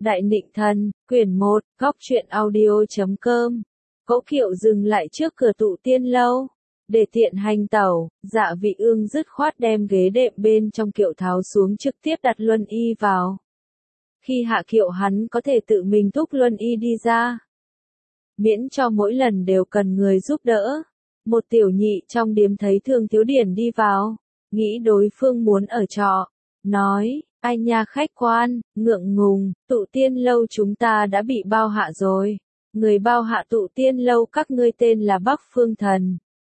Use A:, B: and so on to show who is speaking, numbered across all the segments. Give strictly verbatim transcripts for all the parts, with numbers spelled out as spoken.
A: Đại Nịnh Thần, quyển một, góc truyện audio chấm com. Cỗ kiệu dừng lại trước cửa Tụ Tiên Lâu. Để tiện hành tẩu, Dạ Vị Ương dứt khoát đem ghế đệm bên trong kiệu tháo xuống trực tiếp đặt Luân Y vào. Khi hạ kiệu hắn có thể tự mình thúc Luân Y đi ra. Miễn cho mỗi lần đều cần người giúp đỡ. Một tiểu nhị trong điếm thấy Thương Thiếu Điển đi vào, nghĩ đối phương muốn ở trọ, nói, ai nha khách quan, ngượng ngùng, Tụ Tiên Lâu chúng ta đã bị bao hạ rồi. Người bao hạ Tụ Tiên Lâu các ngươi tên là Bắc Phương Thần.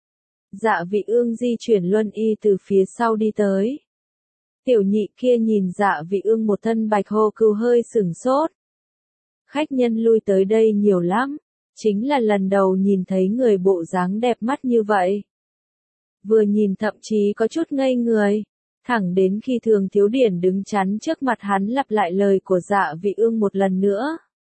A: Dạ Vị Ương di chuyển Luân Y từ phía sau đi tới. Tiểu nhị kia nhìn Dạ Vị Ương một thân bạch hồ cừu hơi sửng sốt. Khách nhân lui tới đây nhiều lắm, chính là lần đầu nhìn thấy người bộ dáng đẹp mắt như vậy. Vừa nhìn thậm chí có chút ngây người, thẳng đến khi Thường Thiếu Điển đứng chắn trước mặt hắn lặp lại lời của Dạ Vị Ương một lần nữa.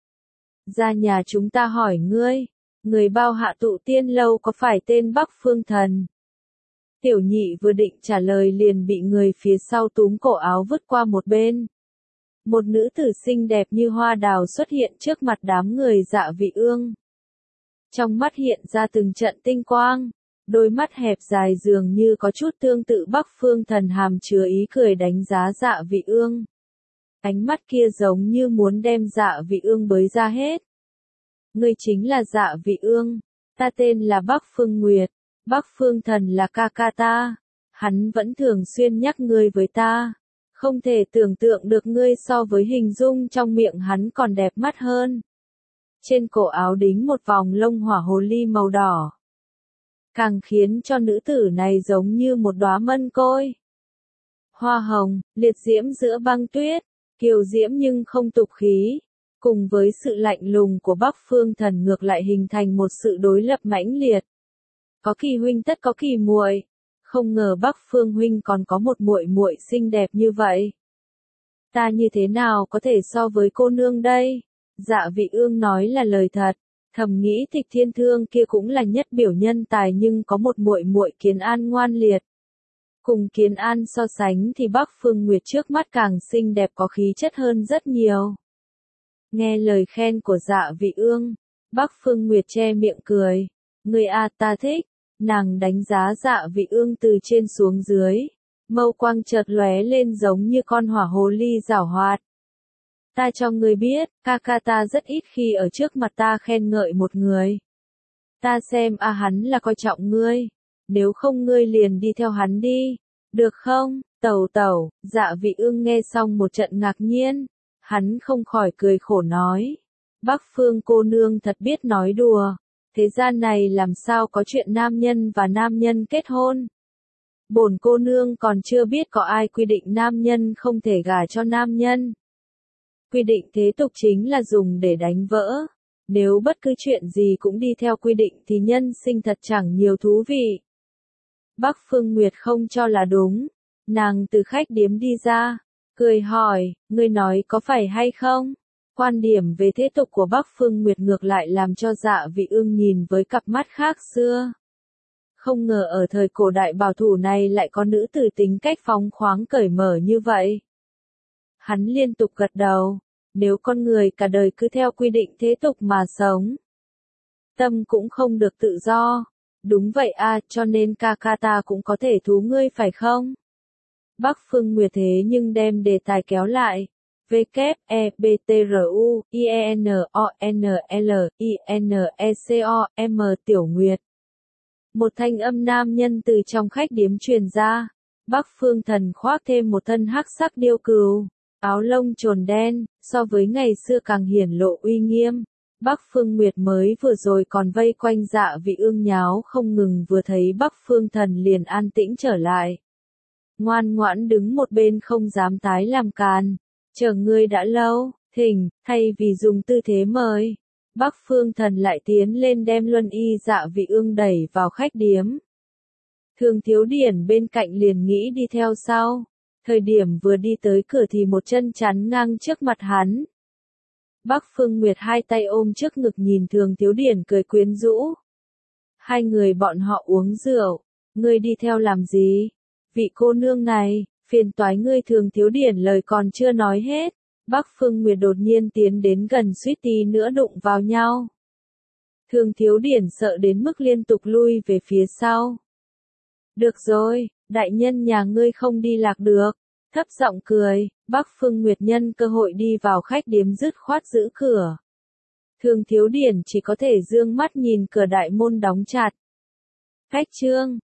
A: Ra nhà chúng ta hỏi ngươi, người bao hạ Tụ Tiên Lâu có phải tên Bắc Phương Thần? Tiểu nhị vừa định trả lời liền bị người phía sau túm cổ áo vứt qua một bên. Một nữ tử xinh đẹp như hoa đào xuất hiện trước mặt đám người Dạ Vị Ương. Trong mắt hiện ra từng trận tinh quang, đôi mắt hẹp dài dường như có chút tương tự Bắc Phương Thần hàm chứa ý cười đánh giá Dạ Vị Ương. Ánh mắt kia giống như muốn đem Dạ Vị Ương bới ra hết. Ngươi chính là Dạ Vị Ương, ta tên là Bắc Phương Nguyệt, Bắc Phương Thần là ca ca ta, hắn vẫn thường xuyên nhắc ngươi với ta, không thể tưởng tượng được ngươi so với hình dung trong miệng hắn còn đẹp mắt hơn. Trên cổ áo đính một vòng lông hỏa hồ ly màu đỏ, càng khiến cho nữ tử này giống như một đóa mân côi. Hoa hồng, liệt diễm giữa băng tuyết, kiều diễm nhưng không tục khí, cùng với sự lạnh lùng của Bắc Phương Thần ngược lại hình thành một sự đối lập mãnh liệt. Có kỳ huynh tất có kỳ muội, không ngờ Bắc Phương huynh còn có một muội muội xinh đẹp như vậy. Ta như thế nào có thể so với cô nương đây? Dạ Vị Ương nói là lời thật, thầm nghĩ Tịch Thiên Thương kia cũng là nhất biểu nhân tài nhưng có một muội muội Kiến An ngoan liệt. Cùng Kiến An so sánh thì Bắc Phương Nguyệt trước mắt càng xinh đẹp có khí chất hơn rất nhiều. Nghe lời khen của Dạ Vị Ương, Bắc Phương Nguyệt che miệng cười, người a ta thích, nàng đánh giá Dạ Vị Ương từ trên xuống dưới, mâu quang chợt lóe lên giống như con hỏa hồ ly giảo hoạt. Ta cho ngươi biết, ca ca ta rất ít khi ở trước mặt ta khen ngợi một người. Ta xem a hắn là coi trọng ngươi, nếu không ngươi liền đi theo hắn đi, được không? Tẩu tẩu, Dạ Vị Ương nghe xong một trận ngạc nhiên, hắn không khỏi cười khổ nói, Bắc Phương cô nương thật biết nói đùa, thế gian này làm sao có chuyện nam nhân và nam nhân kết hôn. Bổn cô nương còn chưa biết có ai quy định nam nhân không thể gả cho nam nhân. Quy định thế tục chính là dùng để đánh vỡ. Nếu bất cứ chuyện gì cũng đi theo quy định thì nhân sinh thật chẳng nhiều thú vị. Bắc Phương Nguyệt không cho là đúng. Nàng từ khách điếm đi ra, cười hỏi, ngươi nói có phải hay không? Quan điểm về thế tục của Bắc Phương Nguyệt ngược lại làm cho Dạ Vị Ương nhìn với cặp mắt khác xưa. Không ngờ ở thời cổ đại bảo thủ này lại có nữ tử tính cách phóng khoáng cởi mở như vậy. Hắn liên tục gật đầu, nếu con người cả đời cứ theo quy định thế tục mà sống, tâm cũng không được tự do. Đúng vậy a, cho nên ca ca ta cũng có thể thú ngươi phải không? Bắc Phương Nguyệt thế nhưng đem đề tài kéo lại. W, E, B, T, R, U, I, E, N, O, N, L, I, N, E, C, O, M Tiểu Nguyệt. Một thanh âm nam nhân từ trong khách điếm truyền ra. Bắc Phương Thần khoác thêm một thân hắc sắc điêu cừu, áo lông trồn đen, so với ngày xưa càng hiển lộ uy nghiêm. Bắc Phương Nguyệt mới vừa rồi còn vây quanh Dạ Vị Ương nháo không ngừng, vừa thấy Bắc Phương Thần liền an tĩnh trở lại. Ngoan ngoãn đứng một bên không dám tái làm càn. Chờ ngươi đã lâu, thỉnh, thay vì dùng tư thế mời. Bắc Phương Thần lại tiến lên đem Luân Y Dạ Vị Ương đẩy vào khách điếm. Thường Thiếu Điển bên cạnh liền nghĩ đi theo sau. Thời điểm vừa đi tới cửa thì một chân chắn ngang trước mặt hắn. Bắc Phương Nguyệt hai tay ôm trước ngực nhìn Thường Thiếu Điển cười quyến rũ. Hai người bọn họ uống rượu, ngươi đi theo làm gì? Vị cô nương này, phiền toái ngươi. Thường Thiếu Điển lời còn chưa nói hết, Bắc Phương Nguyệt đột nhiên tiến đến gần suýt tí nữa đụng vào nhau. Thường Thiếu Điển sợ đến mức liên tục lui về phía sau. Được rồi, đại nhân nhà ngươi không đi lạc được. Thấp giọng cười, Bắc Phương Nguyệt nhân cơ hội đi vào khách điếm dứt khoát giữ cửa. Thường Thiếu Điển chỉ có thể dương mắt nhìn cửa đại môn đóng chặt. Khách trương,